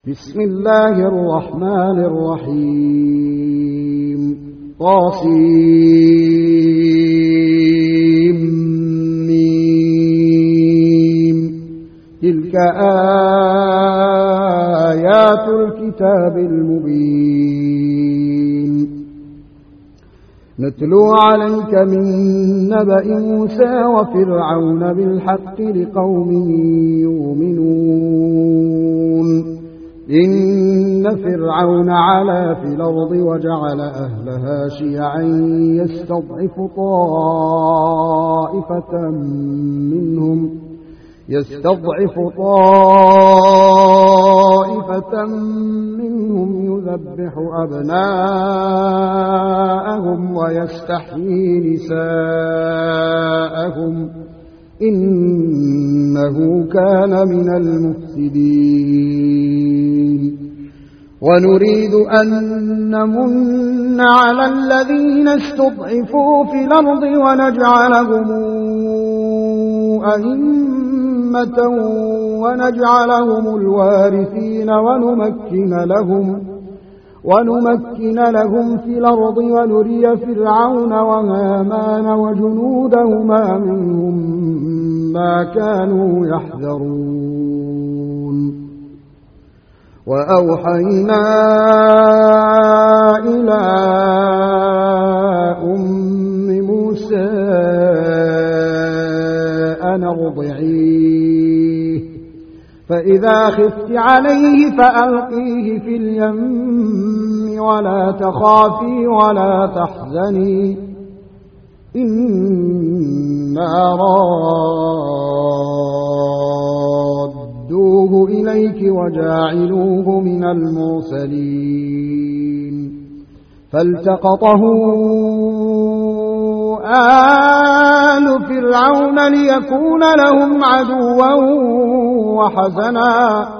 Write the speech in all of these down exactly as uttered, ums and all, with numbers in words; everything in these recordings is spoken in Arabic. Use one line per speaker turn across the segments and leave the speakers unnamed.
بسم الله الرحمن الرحيم طاسيم تلك آيات الكتاب المبين نتلو عليك من نبأ موسى وفرعون بالحق لقوم يؤمنون إن فرعون علا في الأرض وجعل أهلها شيعا يستضعف طائفة منهم يستضعف طائفة منهم يذبح أبناءهم ويستحيي نساءهم إنه كان من المفسدين ونريد أن نمن على الذين استضعفوا في الأرض ونجعلهم أئمة ونجعلهم الوارثين ونمكن لهم ونمكن لهم في الأرض ونري فرعون وهامان وجنودهما منهم ما كانوا يحذرون وأوحينا إلى أم موسى أن ارضعيه فإذا خفت عليه فألقيه في اليم ولا تخافي ولا تحزني إنا رادوه إليك وجاعلوه من المرسلين فالتقطه آل فرعون ليكون لهم عدوا وحزنا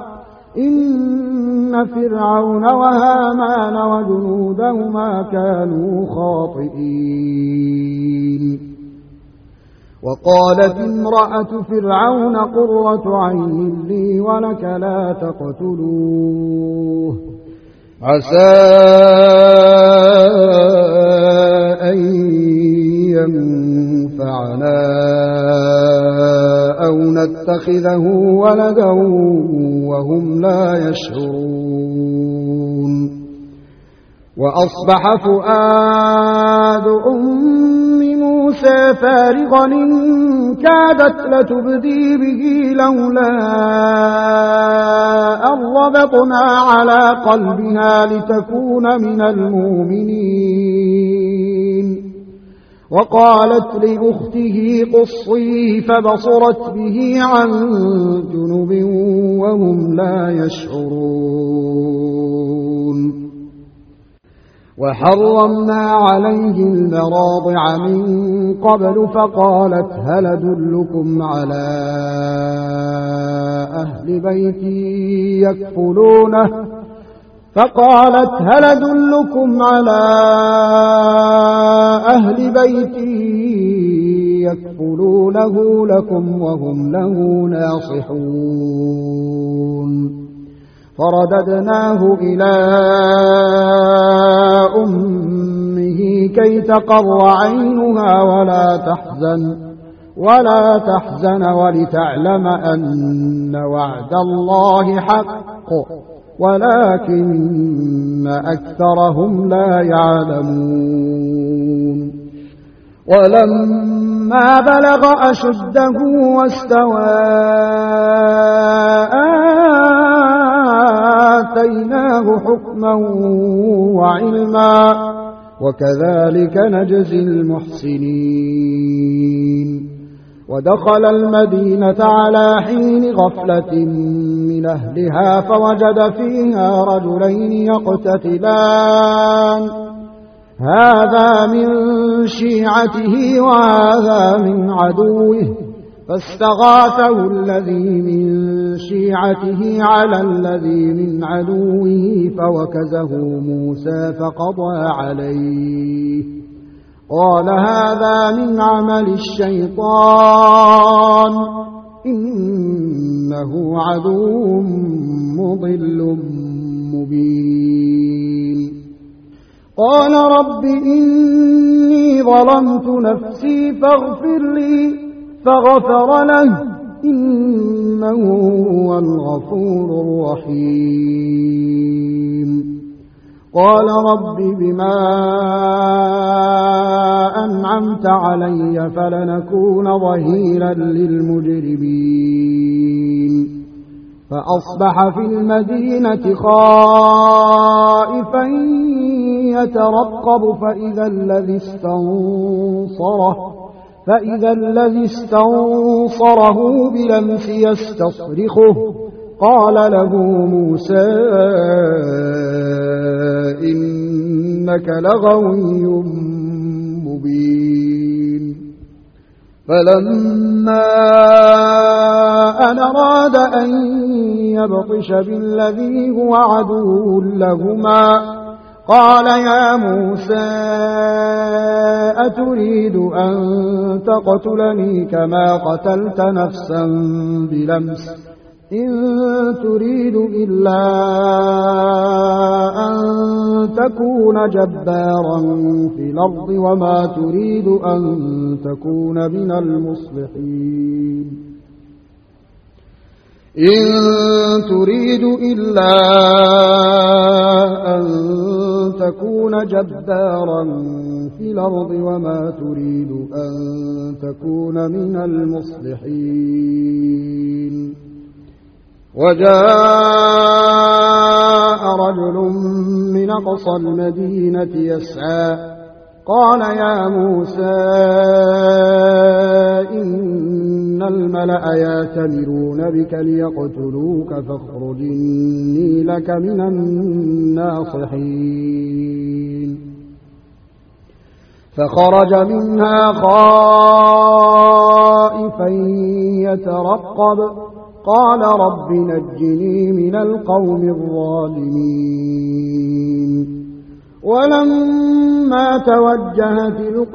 إن فرعون وهامان وجنودهما كانوا خاطئين وقالت امرأة فرعون قرة عين لي ولك لا تقتلوه عسى أن ينفعنا أو نتخذه ولدا وهم لا يشعرون وأصبح فؤاد أم موسى فارغا إن كادت لتبدي به لولا أن ربطنا على قلبها لتكون من المؤمنين وقالت لأخته قصيه فبصرت به عن جنب وهم لا يشعرون وحرمنا عليه المراضع من قبل فقالت هل أدلكم على أهل بيتي يكفلونه فقالت هل أدلكم على أهل بيتي يكفلونه لكم وهم له ناصحون فرددناه إلى أمه كي تقر عينها ولا تحزن ولا تحزن ولتعلم أن وعد الله حق ولكن أكثرهم لا يعلمون ولما بلغ أشده واستوى آتيناه حكما وعلما وكذلك نجزي المحسنين ودخل المدينة على حين غفلة من أهلها فوجد فيها رجلين يقتتلان هذا من شيعته وهذا من عدوه فاستغاثه الذي من شيعته على الذي من عدوه فوكزه موسى فقضى عليه قال هذا من عمل الشيطان إنه عدو مضل مبين. قال رب إني ظلمت نفسي فاغفر لي فغفر له إنه هو الغفور الرحيم. قال رب بما أنعمت علي فلنكون ظهيرا للمجرمين. فأصبح في المدينة خائفا يترقب فإذا الذي استنصره فإذا الذي استنصره بلمس يستصرخه. قال له موسى إنك لغوي مبين. فلما أن أراد أن يبطش بالذي هو عدو لهما قال يا موسى أتريد أن تقتلني كما قتلت نفسا بلمس إن تريد إلا أن تكون جبارا في الأرض وما تريد أن تكون من المصلحين إن تريد إلا أن تكون جبارا في الأرض وما تريد أن تكون من المصلحين. وجاء رجل من أقصى المدينة يسعى قال يا موسى إن الملأ يأتمرون بك ليقتلوك فاخرج إني لك من الناصحين. فخرج منها خائفا يترقب قال رب نجني من القوم الظالمين. ولما توجه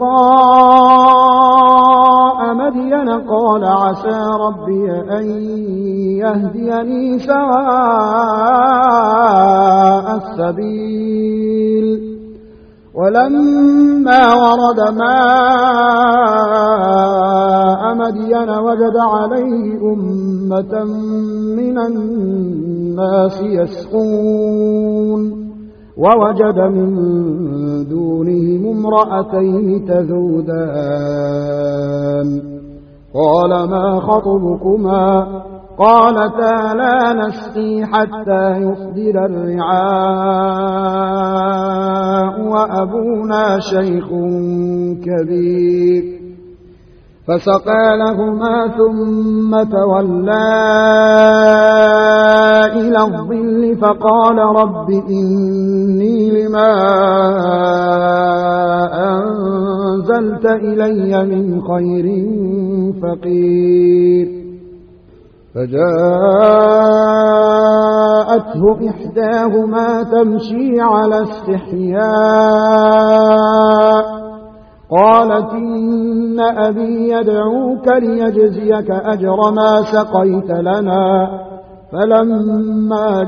تلقاء مدين قال عسى ربي أن يهديني سواء السبيل. ولما ورد ماء مدين وجد عليه أمة من الناس يسقون ووجد من دونهم امرأتين تذودان قال ما خطبكما قالتا لا نسقي حتى يصدر الرعاء وأبونا شيخ كبير. فسقى لهما ثم تولى إلى الظل فقال رب إني لما أنزلت إلي من خير فقير. فجاءته إحداهما تمشي على استحياء قالت إن أبي يدعوك ليجزيك أجر ما سقيت لنا. فلما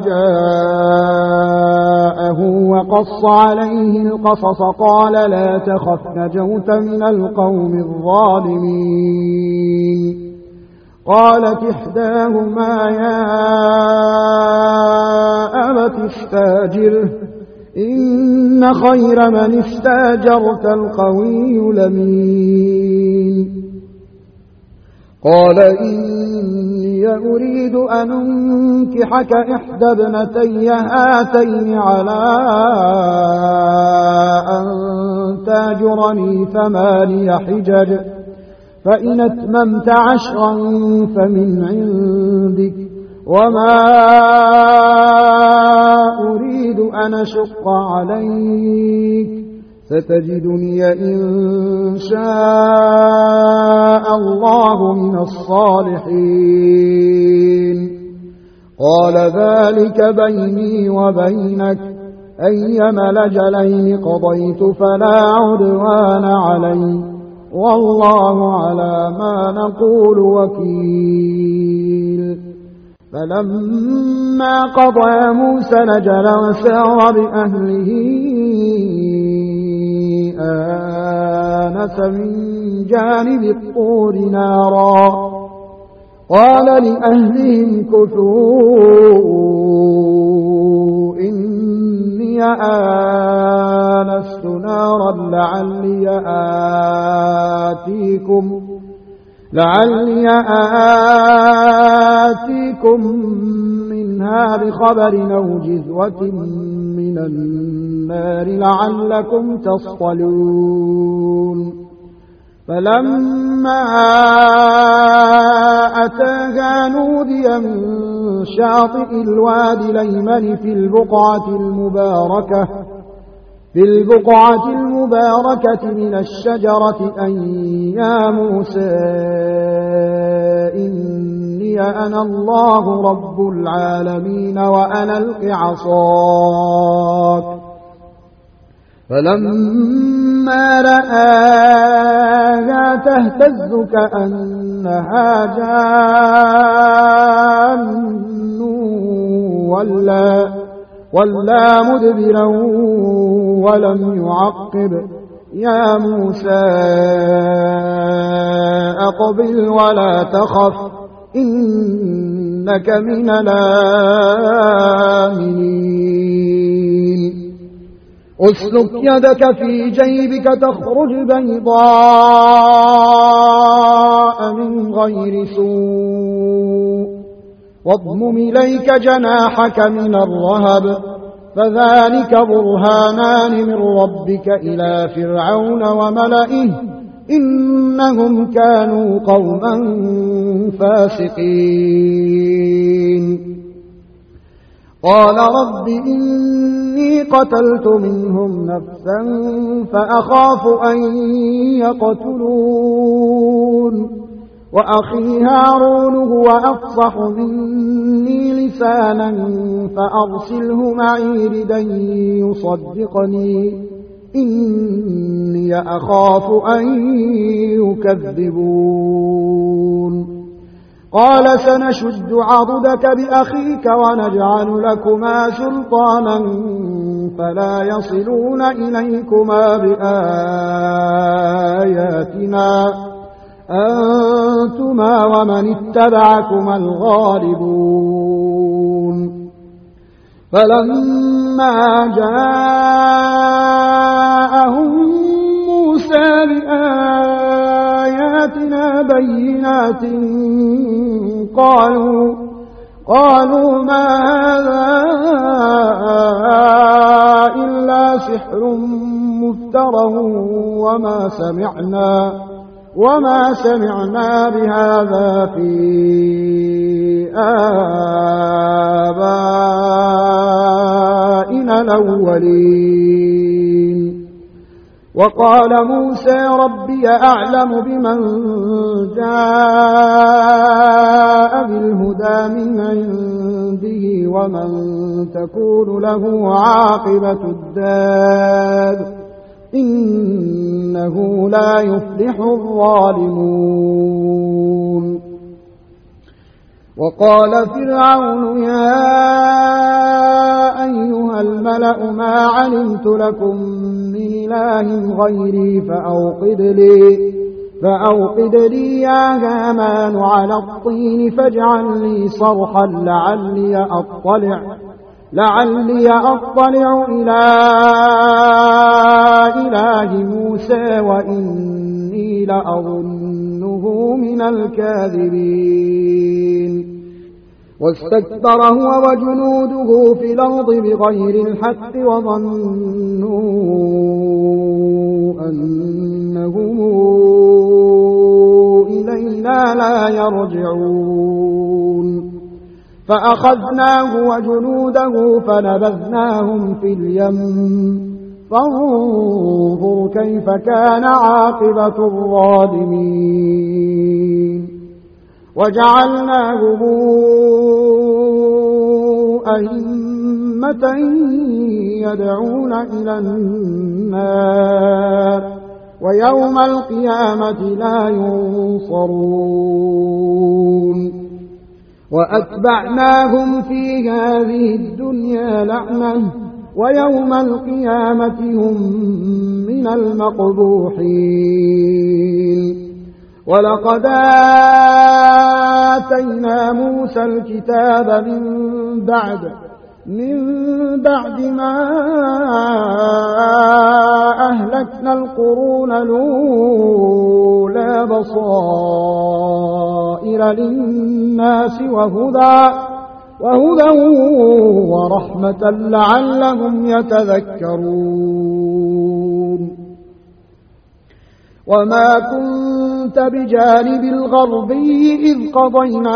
جاءه وقص عليه القصص قال لا تخف نجوت من القوم الظالمين. قالت إحداهما يا أبت استاجره إن خير من استاجرت القوي الأمين. قال إني أريد أن أنكحك إحدى ابنتي هاتين على أن تاجرني ثماني حجج فإن أتممت عشرا فمن عندك وما أريد أن أشق عليك ستجدني إن شاء الله من الصالحين. قال ذلك بيني وبينك أيما الأجلين قضيت فلا عدوان علي والله على ما نقول وكيل. فلما قضى موسى الأجل وسار بأهله آنس من جانب الطور نارا قال لأهلهم كثوا إني آنست نارا لعلي آتيكم لعلي آتيكم منها بخبر أو جذوة من النار لعلكم تصطلون. فلما أتاها نودي من شاطئ الوادي الأيمن في البقعة المباركة في البقعة المباركة من الشجرة أن يا موسى إني أنا الله رب العالمين وأنا ألق عصاك. فلما رآها تهتز كأنها جان ولا ولا مدبرا ولم يعقب يا موسى أقبل ولا تخف إنك من الآمنين. اسلك يدك في جيبك تخرج بيضاء من غير سوء واضمم إليك جناحك من الرهب فذلك برهانان من ربك إلى فرعون وملئه إنهم كانوا قوما فاسقين. قال رب إني قتلت منهم نفسا فأخاف أن يقتلون وأخي هارون هو أفصح مني لسانا فأرسله معي ردا يصدقني إني أخاف أن يكذبون. قال سنشد عضدك بأخيك ونجعل لكما سلطانا فلا يصلون إليكما بآياتنا أنتما ومن اتبعكما الغالبون. فلما جاءهم موسى بآياتنا بينات قالوا قالوا ما هذا إلا سحر مفترى وما سمعنا وما سمعنا بهذا في آبائنا الأولين. وقال موسى ربي أعلم بمن جاء بالهدى من عنده ومن تكون له عاقبة الدار إنه لا يفلح الظالمون. وقال فرعون يا أيها الملأ ما علمت لكم من إله غيري فأوقد لي فأوقد لي يا هامان على الطين فاجعل لي صرحا لعلي أطلع لعلي أطلع إلى إله موسى وإني لأظنه من الكاذبين. واستكبر هو وجنوده في الأرض بغير الحق وظنوا أنهم إلينا لا يرجعون. فأخذناه وجنوده فنبذناهم في اليم فانظر كيف كان عاقبة الظالمين. وجعلناهم أئمة يدعون إلى النار ويوم القيامة لا ينصرون وأتبعناهم في هذه الدنيا لعنة ويوم القيامة هم من المقبوحين ولقد آتينا موسى الكتاب من بعد من بعد ما أهلكنا القرون الأولى بصائر للناس وهدى وهدى ورحمة لعلهم يتذكرون وما كنت بجانب الغربي إذ قضينا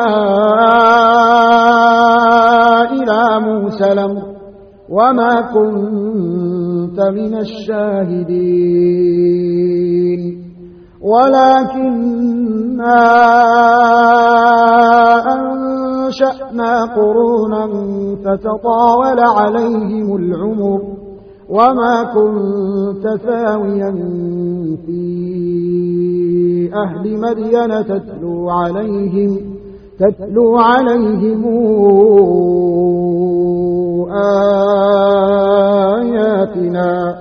إلى موسى الأمر وما كنت من الشاهدين ولكننا أنشأنا قرونا فتطاول عليهم العمر وما كنت ثاويا في أهل مدين تتلو عليهم تتلو عليهم آياتنا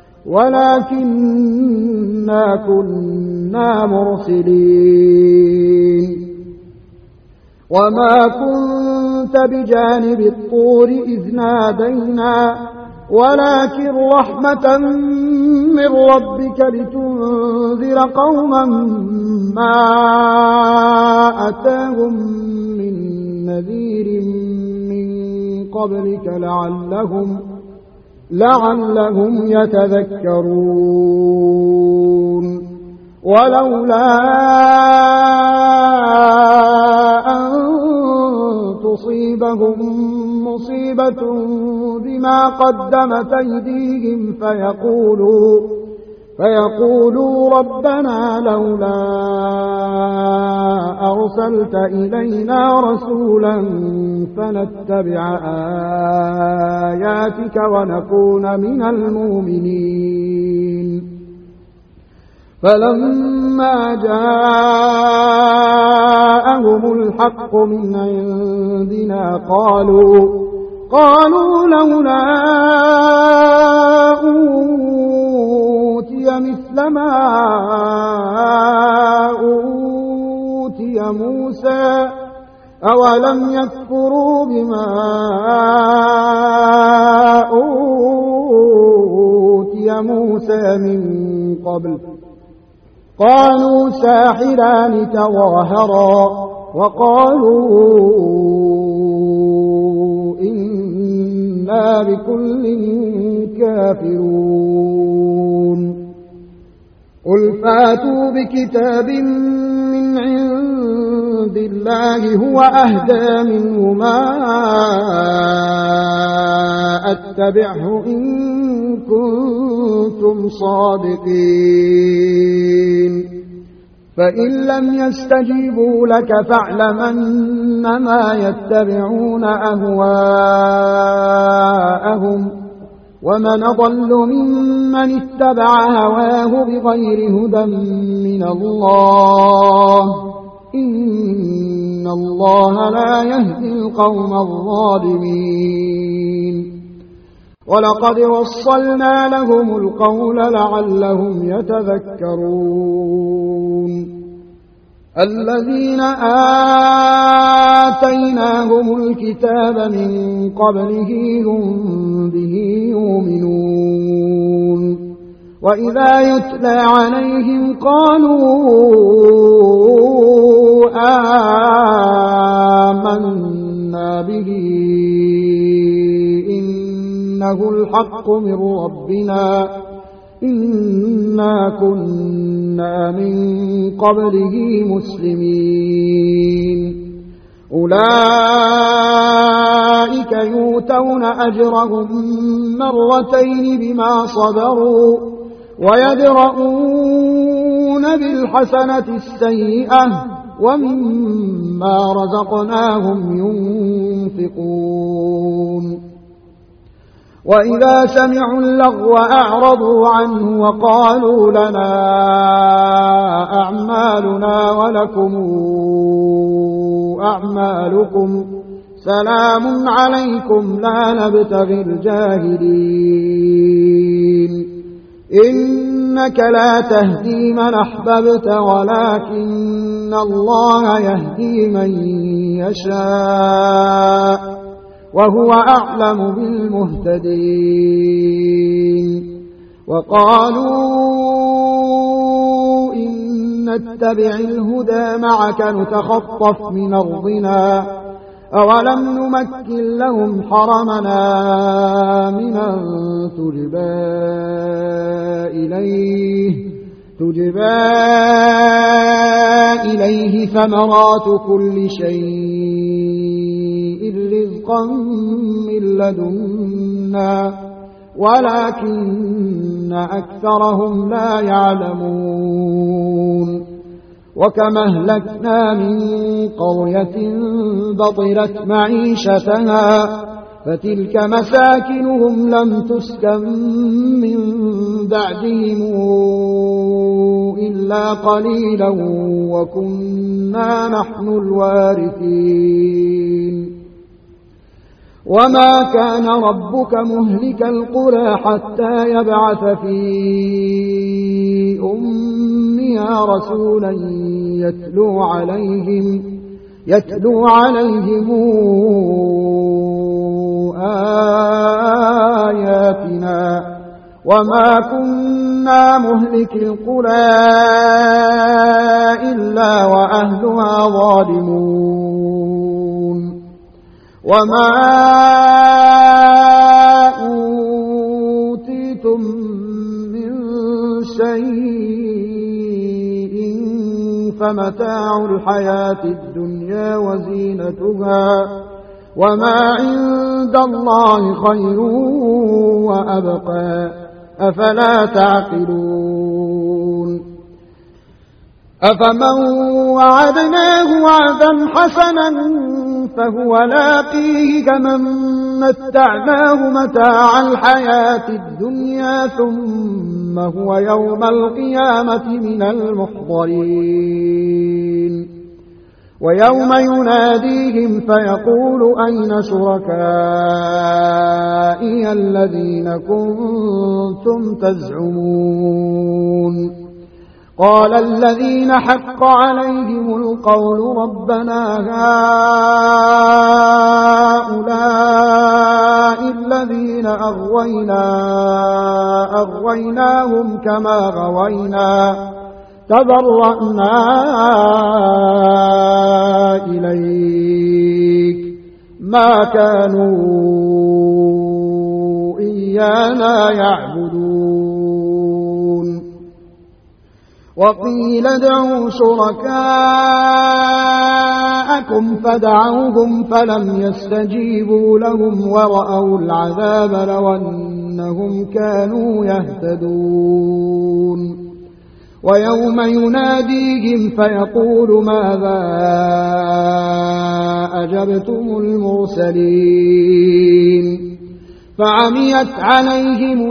ولكننا كنا مرسلين وما كنت بجانب الطور إذ نادينا ولكن رحمة من ربك لتنذر قوما ما أتاهم من نذير من قبلك لعلهم لعلهم يتذكرون ولولا أن تصيبهم مصيبة بما قدمت أيديهم فيقولوا فيقولوا ربنا لولا أرسلت إلينا رسولا فنتبع آياتك ونكون من المؤمنين فلما جاءهم الحق من عندنا قالوا قالوا لولا أوتي مثل ما أوتي موسى أولم يكفروا بما أوتي موسى من قبل قالوا ساحران تظاهرا وقالوا إنا بكل كافرون قل فاتوا بكتاب من عند الله هو أهدى منه ما أتبعه إن كنتم صادقين فإن لم يستجيبوا لك فاعلم أنما يتبعون أهواءهم ومن أضل ممن اتبع هواه بغير هدى من الله إن الله لا يهدي القوم الظالمين ولقد وصلنا لهم القول لعلهم يتذكرون الذين آتيناهم الكتاب من قبله هم به يؤمنون وإذا يتلى عليهم قالوا آمنا به إنه الحق من ربنا إنا كنا من قبله مسلمين أولئك يؤتون أجرهم مرتين بما صبروا ويدرؤون بالحسنة السيئة ومما رزقناهم ينفقون وإذا سمعوا اللغو أعرضوا عنه وقالوا لنا أعمالنا ولكم أعمالكم سلام عليكم لا نبتغي الجاهلين إنك لا تهدي من أحببت ولكن الله يهدي من يشاء وهو أعلم بالمهتدين وقالوا إن نتبع الهدى معك نتخطف من أرضنا أولم نمكن لهم حرمنا آمنا تجبى إليه, تجبى إليه ثمرات كل شيء رزقا من لدنا ولكن أكثرهم لا يعلمون وكم أهلكنا من قرية بطرت معيشتها فتلك مساكنهم لم تسكن من بعدهم إلا قليلا وكنا نحن الوارثين وما كان ربك مهلك القرى حتى يبعث في أمها رسولا يتلو عليهم يتلو عليهم آياتنا وما كنا مهلك القرى إلا وأهلها ظالمون وما أوتيتم من شيء فمتاع الحياة الدنيا وزينتها وما عند الله خير وأبقى أفلا تعقلون أفمن وعدناه وعدا حسنا فهو لاقيه كمن متعناه متاع الحياة الدنيا ثم هو يوم القيامة من المحضرين ويوم يناديهم فيقول أين شركائي الذين كنتم تزعمون قال الذين حق عليهم القول ربنا هؤلاء الذين أغوينا أغويناهم كما غوينا تبرأنا إليك ما كانوا إيانا يعبدون وقيل ادعوا شركاءكم فدعوهم فلم يستجيبوا لهم ورأوا العذاب لو أنهم كانوا يهتدون ويوم يناديهم فيقول ماذا أجبتم المرسلين فعميت عليهم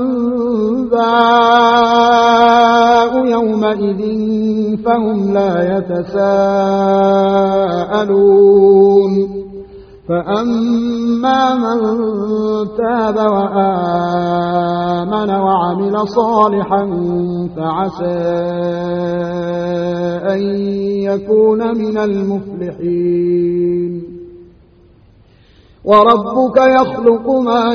الأنباء يومئذ فهم لا يتساءلون فأما من تاب وآمن وعمل صالحا فعسى أن يكون من المفلحين وربك يخلق ما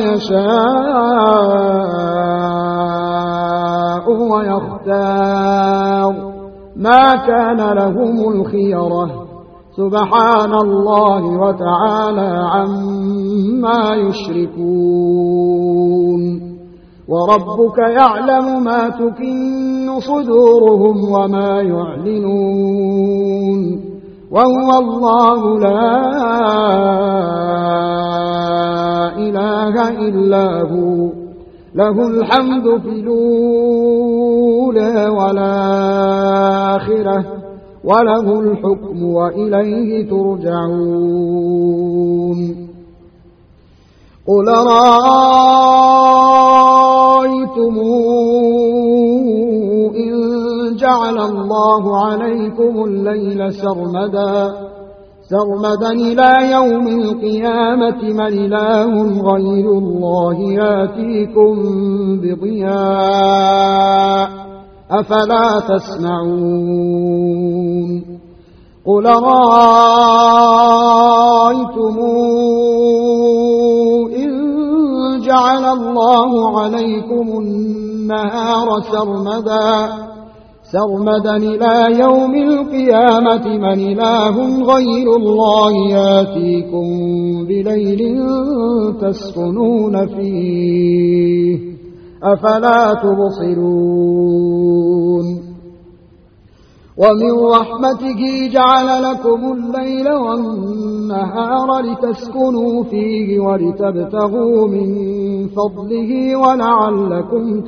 يشاء ويختار ما كان لهم الخيرة سبحان الله وتعالى عما يشركون وربك يعلم ما تكن صدورهم وما يعلنون وهو الله لا إله إلا هو له الحمد في الأولى والآخرة وله الحكم وإليه ترجعون قل رأيتم الله عليكم الليل سرمدا سرمدا إلى يوم القيامة من إله غير الله ياتيكم بضياء أفلا تسمعون قل رأيتم إن جعل الله عليكم النهار سرمدا سرمدا إلى يوم القيامة من إله غير الله ياتيكم بليل تسكنون فيه أفلا تبصرون ومن رحمته جعل لكم الليل والنهار لتسكنوا فيه ولتبتغوا من فضله ولعلكم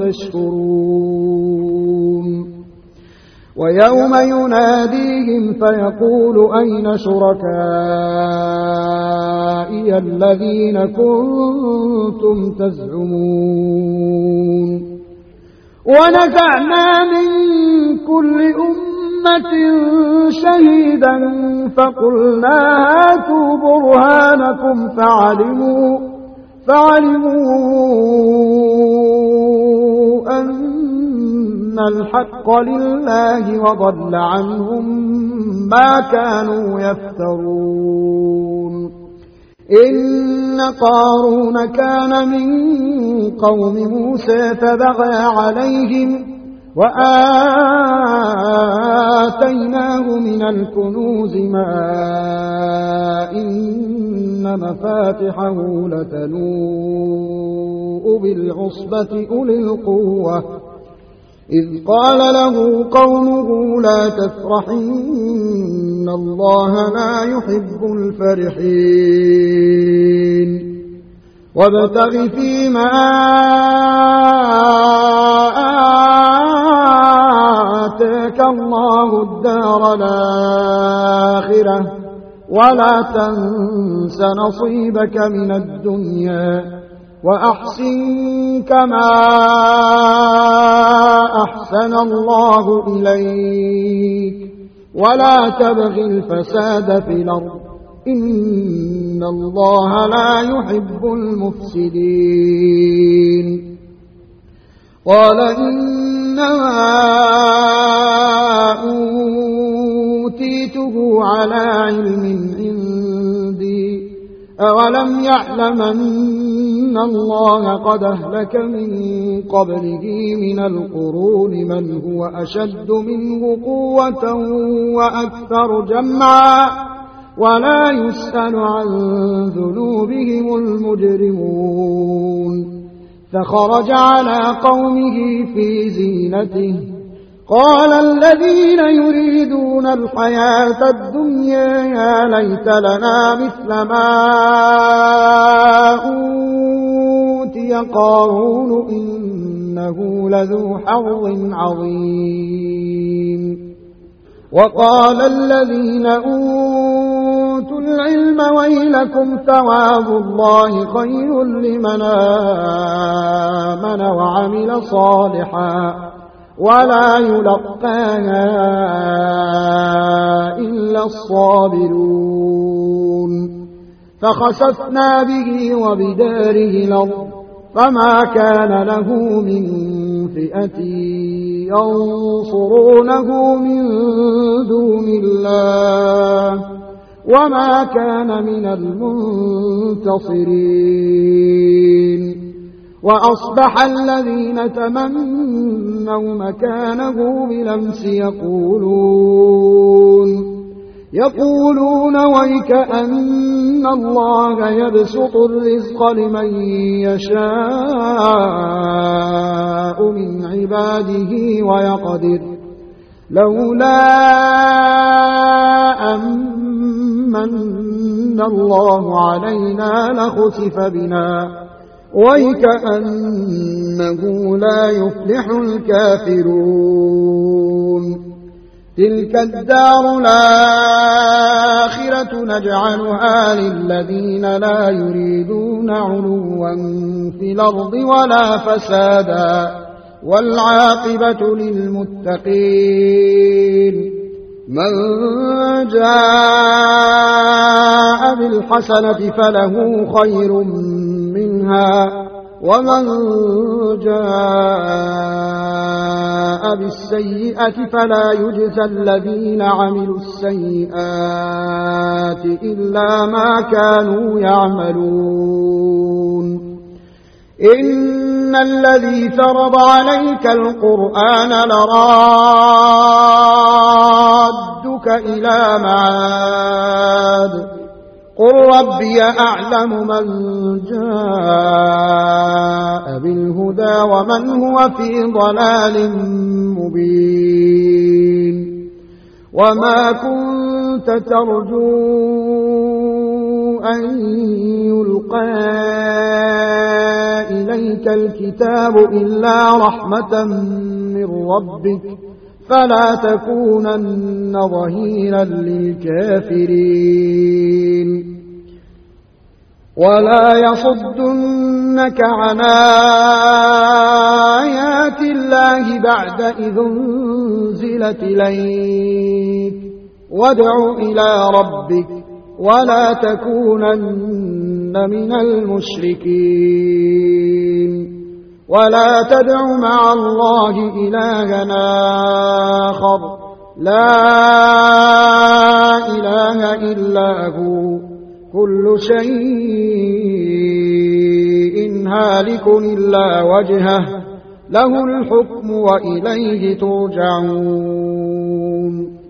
تشكرون ويوم يناديهم فيقول أين شركائي الذين كنتم تزعمون ونزعنا من كل أمة شهيدا فقلنا هاتوا برهانكم فعلموا فعلموا أن الحق لله وضل عنهم ما كانوا يفترون إن قارون كان من قوم موسى فبغى عليهم وآتيناه من الكنوز ما إن مفاتحه لتنوء بالعصبة أولي القوة إذ قال له قومه لا تفرح إن الله لا يحب الفرحين وابتغ فيما آتاك الله الدار الآخرة ولا تنس نصيبك من الدنيا وأحسن كما أحسن الله إليك ولا تبغ الفساد في الأرض إن الله لا يحب المفسدين قال إنما أوتيته على علم عندي أولم يعلم أن الله قد أهلك من قبله من القرون من هو أشد منه قوة وأكثر جمعا ولا يسأل عن ذنوبهم المجرمون فخرج على قومه في زينته قال الذين يريدون الحياة الدنيا يا ليت لنا مثل ما أوتي قارون إنه لذو حظ عظيم وقال الذين أوتوا العلم ويلكم ثواب الله خير لمن آمن وعمل صالحا ولا يلقاها إلا الصابرون فخسفنا به وبداره الأرض فما كان له من فئة ينصرونه من دون الله وما كان من المنتصرين وأصبح الذين تمنوا مكانه بالأمس يقولون يقولون ويكأن الله يبسط الرزق لمن يشاء من عباده ويقدر لولا أمن الله علينا لخسف بنا ويكأنه لا يفلح الكافرون تلك الدار الآخرة نجعلها للذين لا يريدون علوا في الأرض ولا فسادا والعاقبة للمتقين. من جاء بالحسنة فله خير منها ومن جاء بالسيئة فلا يجزى الذين عملوا السيئات إلا ما كانوا يعملون. إن الذي فرض عليك القرآن لرادك إلى معاد قل ربي أعلم من جاء بالهدى ومن هو في ضلال مبين. وما كنت ترجو أن يلقى إليك الكتاب إلا رحمة من ربك فلا تكونن ظهيرا للكافرين. ولا يصدنك عن آيات الله بعد إذ أنزلت إليك وادع إلى ربك ولا تكونن من المشركين. ولا تدع مع الله إلها آخر لا إله إلا هو كل شيء هالك إلا وجهه له الحكم وإليه ترجعون.